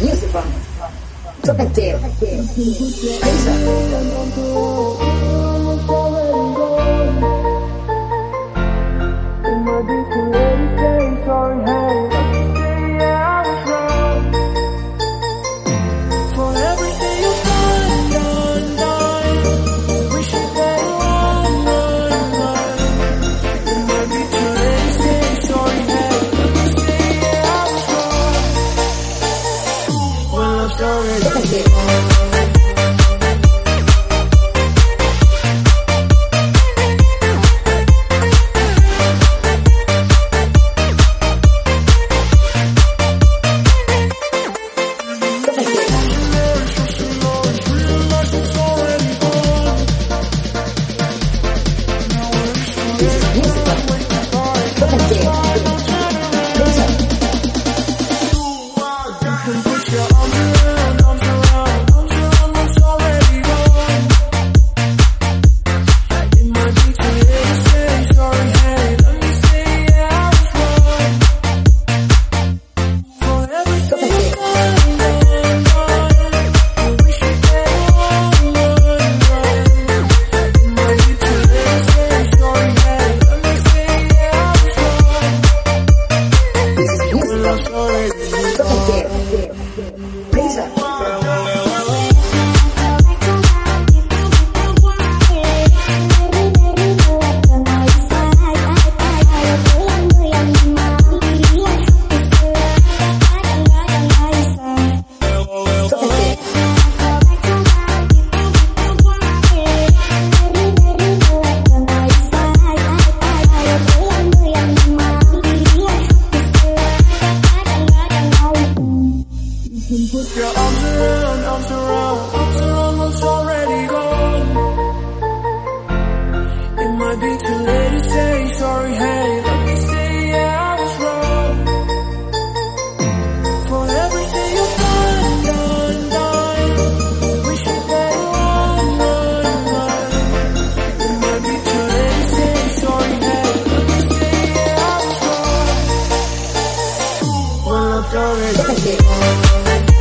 Beautiful. Talkative. Put your arms around what's already gone. It might be too late to say sorry, hey, let me say yeah, I was wrong. For everything you've done. We should let run. It might be too late to say sorry, hey, let me say yeah, I was wrong. Well, I've already gone.